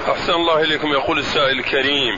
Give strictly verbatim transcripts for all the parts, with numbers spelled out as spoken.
أحسن الله إليكم. يقول السائل الكريم،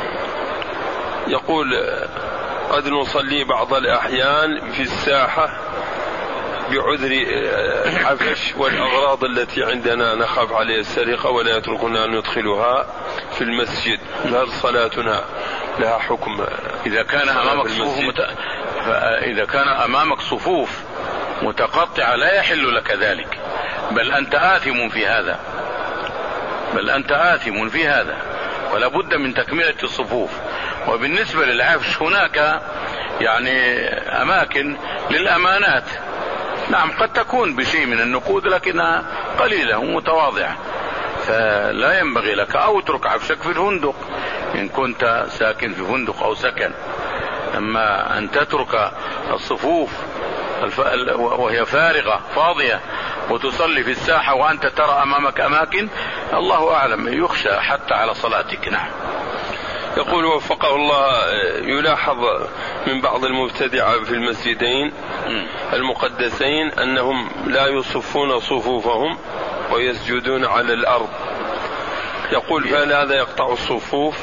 يقول قد نصلي بعض الأحيان في الساحة بعذر العفش والأغراض التي عندنا نخاف عليه السرقة ولا يتركنا أن ندخلها في المسجد، هل صلاتنا لها حكم؟ إذا كان أمامك صفوف مت... إذا كان أمامك صفوف متقطعة لا يحل لك ذلك، بل أنت آثم في هذا، بل أنت آثم في هذا، ولا بد من تكملة الصفوف. وبالنسبة للعفش هناك يعني أماكن للأمانات، نعم قد تكون بشيء من النقود لكنها قليلة ومتواضعة، فلا ينبغي لك، أو اترك عفشك في الفندق إن كنت ساكن في فندق أو سكن. أما أن تترك الصفوف وهي فارغة فاضية وتصلي في الساحة وأنت ترى أمامك أماكن، الله أعلم، يخشى حتى على صلاتك. نعم. يقول وفقه الله، يلاحظ من بعض المبتدعة في المسجدين المقدسين أنهم لا يصفون صفوفهم ويسجدون على الأرض، يقول فهل هذا يقطع الصفوف؟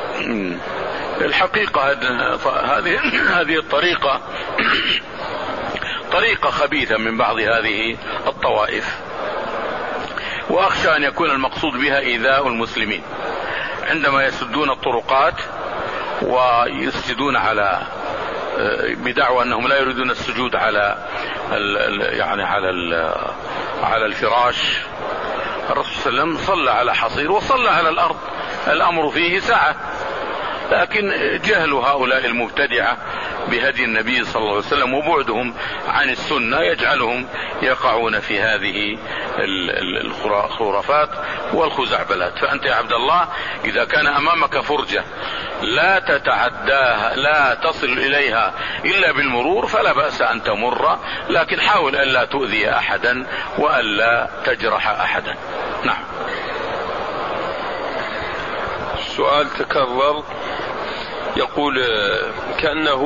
الحقيقة هذه هذه الطريقة طريقة خبيثة من بعض هذه الطوائف، وأخشى أن يكون المقصود بها إيذاء المسلمين عندما يسدون الطرقات ويسجدون على بدعوى أنهم لا يريدون السجود على يعني على على الفراش. الرسول صلى الله عليه وسلم صلى على حصير وصلى على الأرض، الأمر فيه سعة، لكن جهل هؤلاء المبتدعة بهدي النبي صلى الله عليه وسلم وبعدهم عن السنة يجعلهم يقعون في هذه الخرافات والخزعبلات. فأنت يا عبد الله إذا كان أمامك فرجة لا تتعداها لا تصل إليها إلا بالمرور فلا بأس أن تمر، لكن حاول ألا تؤذي أحدا وألا تجرح أحدا. نعم. سؤال تكرر، يقول كأنه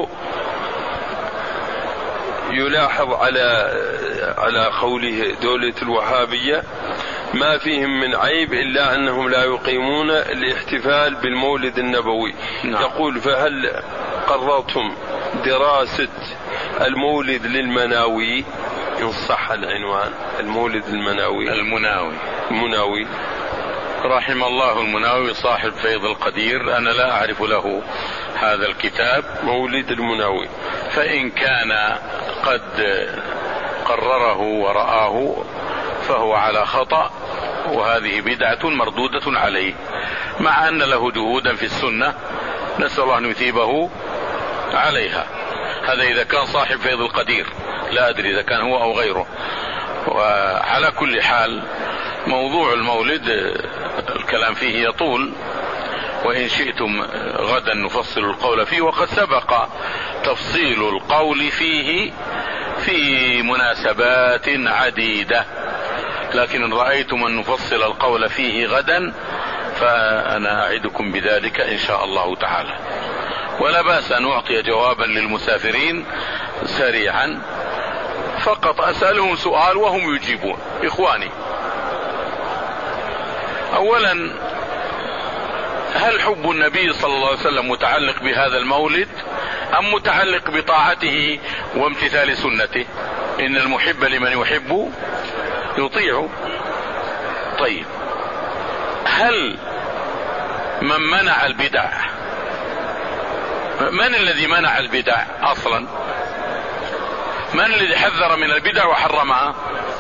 يلاحظ على على قوله دولة الوهابية ما فيهم من عيب إلا أنهم لا يقيمون الاحتفال بالمولد النبوي. نعم. يقول فهل قررتم دراسة المولد للمناوي إن صح العنوان؟ المولد المناوي المناوي المناوي رحم الله المناوي صاحب فيض القدير، أنا لا أعرف له هذا الكتاب مولد المناوي، فإن كان قد قرره ورآه فهو على خطأ، وهذه بدعة مردودة عليه، مع أن له جهودا في السنة نسأل الله أن يثيبه عليها. هذا إذا كان صاحب فيض القدير، لا أدري إذا كان هو أو غيره. وعلى كل حال موضوع المولد الكلام فيه يطول، وإن شئتم غدا نفصل القول فيه، وقد سبق تفصيل القول فيه في مناسبات عديدة، لكن إن رأيتم أن نفصل القول فيه غدا فأنا أعدكم بذلك إن شاء الله تعالى. ولا بأس أن أعطي جوابا للمسافرين سريعا، فقط أسألهم سؤال وهم يجيبون. إخواني، أولا هل حب النبي صلى الله عليه وسلم متعلق بهذا المولد أم متعلق بطاعته وامتثال سنته؟ إن المحب لمن يحب يطيع. طيب، هل من منع البدع، من الذي منع البدع أصلا؟ من الذي حذر من البدع وحرمها؟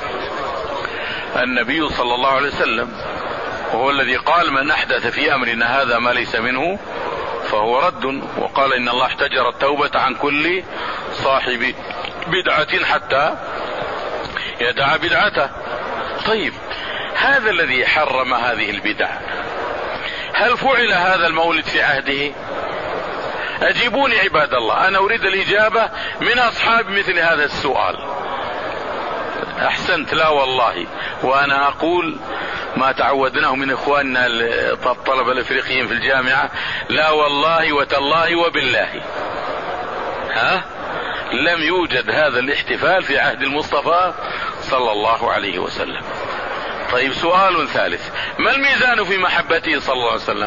النبي صلى الله عليه وسلم، وهو الذي قال من أحدث في أمرنا هذا ما ليس منه فهو رد، وقال إن الله احتجر التوبة عن كل صاحب بدعة حتى يدع بدعته. طيب، هذا الذي حرم هذه البدع هل فعل هذا المولد في عهده؟ أجيبوني عباد الله، أنا أريد الإجابة من أصحاب مثل هذا السؤال. أحسنت، لا والله، وأنا أقول ما تعودناه من إخواننا الطلبة الأفريقيين في الجامعة، لا والله وتالله وبالله، ها لم يوجد هذا الاحتفال في عهد المصطفى صلى الله عليه وسلم. طيب سؤال ثالث، ما الميزان في محبته صلى الله عليه وسلم؟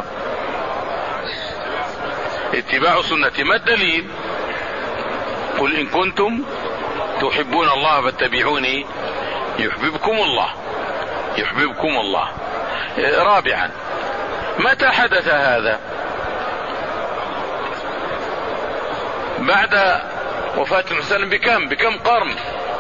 اتباع سنته. ما الدليل؟ قل إن كنتم تحبون الله فاتبعوني يحببكم الله، يحببكم الله. رابعا، متى حدث هذا؟ بعد وفاة النبي صلى الله عليه وسلم بكم بكم قرن؟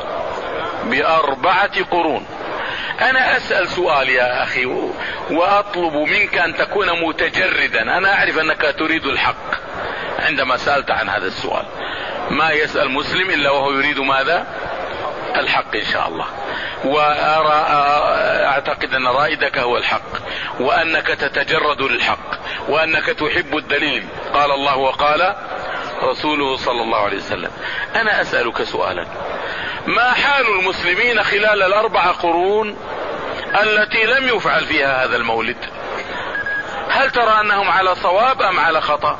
بأربعة قرون. أنا أسأل سؤال يا أخي وأطلب منك أن تكون متجردا. أنا أعرف أنك تريد الحق عندما سألت عن هذا السؤال. ما يسأل مسلم إلا وهو يريد ماذا؟ الحق إن شاء الله. وأرى أعتقد أن رائدك هو الحق، وأنك تتجرد للحق، وأنك تحب الدليل. قال الله وقال رسوله صلى الله عليه وسلم. أنا أسألك سؤالا، ما حال المسلمين خلال الأربع قرون التي لم يفعل فيها هذا المولد؟ هل ترى أنهم على صواب أم على خطأ؟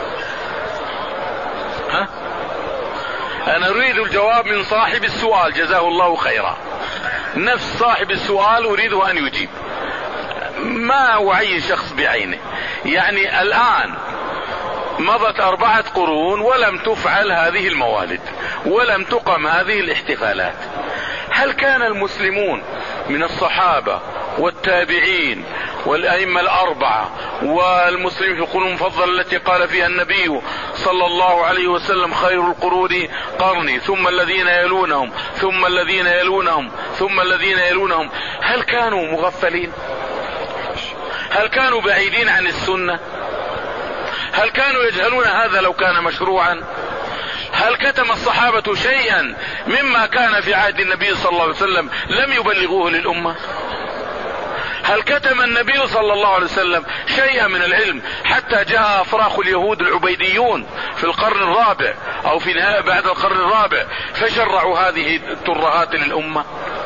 ها؟ أنا أريد الجواب من صاحب السؤال جزاه الله خيرا. نفس صاحب السؤال أريده أن يجيب، ما أعين شخص بعينه. يعني الآن مضت أربعة قرون ولم تفعل هذه الموالد ولم تقم هذه الاحتفالات. هل كان المسلمون من الصحابة والتابعين والأئمة الأربعة والمسلمين في القرون المفضلة التي قال فيها النبي صلى الله عليه وسلم خير القرون قرني ثم الذين يلونهم ثم الذين يلونهم ثم الذين يلونهم، هل كانوا مغفلين؟ هل كانوا بعيدين عن السنة؟ هل كانوا يجهلون هذا لو كان مشروعا؟ هل كتم الصحابة شيئا مما كان في عهد النبي صلى الله عليه وسلم لم يبلغوه للأمة؟ هل كتم النبي صلى الله عليه وسلم شيئا من العلم حتى جاء أفراخ اليهود العبيديون في القرن الرابع أو في نهاية بعد القرن الرابع فشرعوا هذه الترهات للأمة؟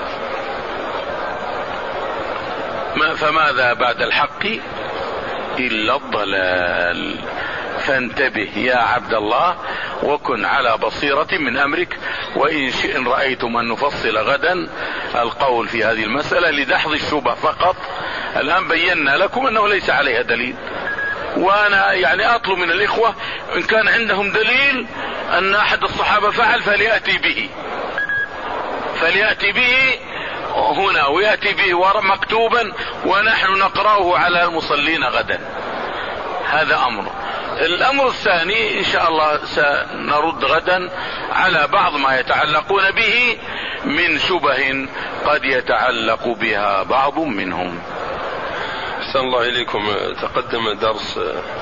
فماذا بعد الحق إلا الضلال؟ فانتبه يا عبد الله وكن على بصيرة من أمرك. وإن شئن رأيتم أن نفصل غدا القول في هذه المسألة لدحض الشبه فقط. الآن بينا لكم أنه ليس عليها دليل، وأنا يعني أطلب من الإخوة إن كان عندهم دليل أن أحد الصحابة فعل فليأتي به فليأتي به هنا ويأتي به مكتوبا ونحن نقرأه على المصلين غدا. هذا أمر. الأمر الثاني إن شاء الله سنرد غدا على بعض ما يتعلقون به من شبه قد يتعلق بها بعض منهم. أحسن الله إليكم. تقدم درس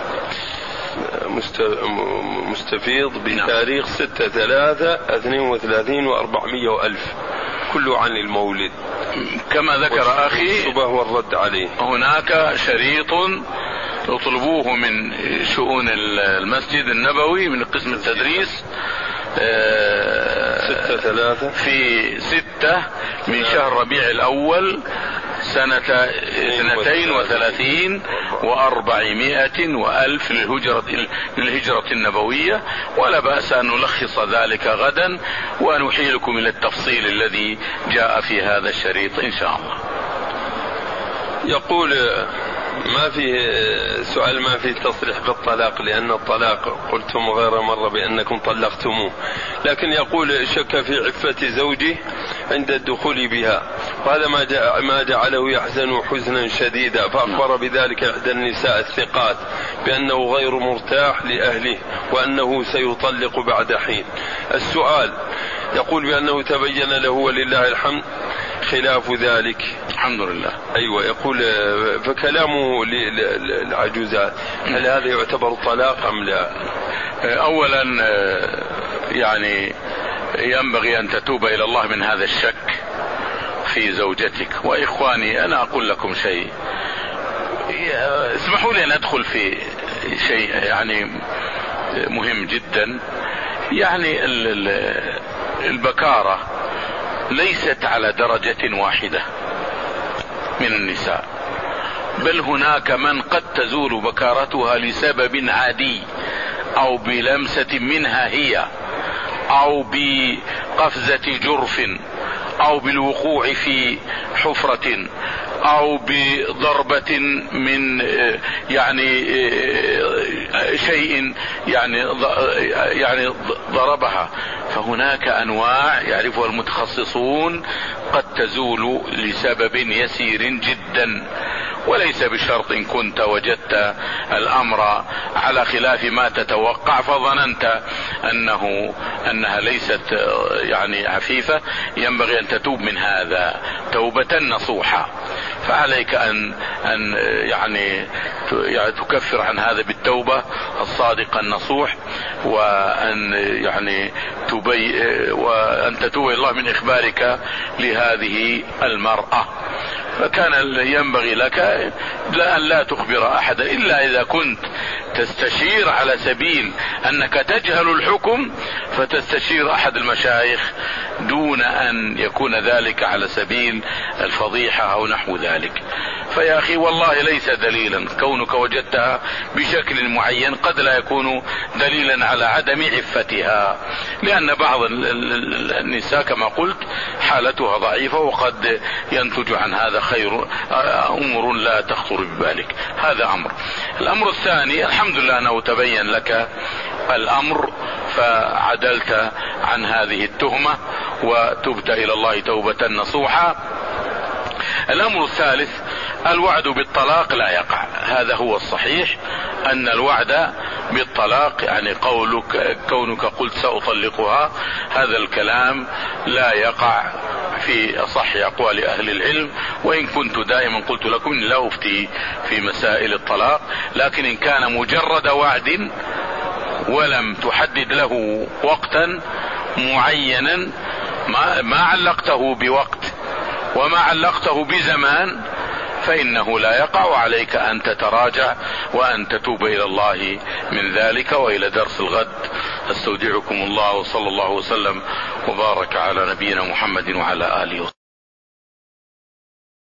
مستفيض بتاريخ ستة ثلاثة اثنين وثلاثين وأربعمائة وألف كله عن المولد كما ذكر أخي الشبه والرد عليه. هناك شريط اطلبوه من شؤون المسجد النبوي من قسم التدريس ستة ثلاثة في ستة من شهر ربيع الأول سنة اثنتين وثلاثين وأربعمائة وألف للهجرة, للهجرة النبوية. ولا بأس أن نلخص ذلك غدا ونحيلكم إلى التفصيل الذي جاء في هذا الشريط إن شاء الله. يقول ما في سؤال ما في تصريح بالطلاق، لأن الطلاق قلتم غير مرة بأنكم طلقتموه، لكن يقول شك في عفة زوجه عند الدخول بها، وهذا ما ما جعله يحزن حزنا شديدا، فأخبر بذلك إحدى النساء الثقات بأنه غير مرتاح لأهله وأنه سيطلق بعد حين. السؤال يقول بأنه تبين له ولله الحمد خلاف ذلك الحمد لله. أيوة. يقول فكلامه للعجوزات هل هذا يعتبر طلاق أم لا؟ أولا يعني ينبغي أن تتوب إلى الله من هذا الشك في زوجتك. وإخواني أنا أقول لكم شيء، اسمحوا لي أن أدخل في شيء يعني مهم جدا. يعني البكارة ليست على درجة واحدة من النساء، بل هناك من قد تزول بكارتها لسبب عادي أو بلمسة منها هي أو بقفزة جرف او بالوقوع في حفرة او بضربة من يعني شيء يعني يعني ضربها، فهناك انواع يعرفها المتخصصون قد تزول لسبب يسير جدا، وليس بشرط إن كنت وجدت الامر على خلاف ما تتوقع فظننت انه انها ليست يعني عفيفة، ينبغي ان تتوب من هذا توبة نصوحة. فعليك ان ان يعني تكفر عن هذا بالتوبة الصادقة النصوح، وان يعني تبي وان تتوب الى الله من اخبارك لهذه المرأة. فكان ينبغي لك أن لا تخبر أحدا إلا إذا كنت تستشير على سبيل أنك تجهل الحكم، فتستشير أحد المشايخ دون أن يكون ذلك على سبيل الفضيحة أو نحو ذلك. فيا أخي والله ليس دليلا كونك وجدتها بشكل معين، قد لا يكون دليلا على عدم عفتها، لأن بعض النساء كما قلت حالتها ضعيفة وقد ينتج عن هذا خير أمور لا تخطر ببالك. هذا أمر. الأمر الثاني، الحمد لله أنه تبين لك الأمر فعدلت عن هذه التهمة وتبت إلى الله توبة نصوحة. الأمر الثالث، الوعد بالطلاق لا يقع. هذا هو الصحيح، أن الوعد بالطلاق يعني قولك كونك قلت سأطلقها، هذا الكلام لا يقع في أصح أقوال أهل العلم، وإن كنت دائما قلت لكم لا أفتي في مسائل الطلاق، لكن إن كان مجرد وعد ولم تحدد له وقتا معينا، ما, ما علقته بوقت وما علقته بزمان، فإنه لا يقع، وعليك أن تتراجع وأن تتوب إلى الله من ذلك. وإلى درس الغد، استودعكم الله، وصلى الله وسلم وبارك على نبينا محمد وعلى آله وصحبه.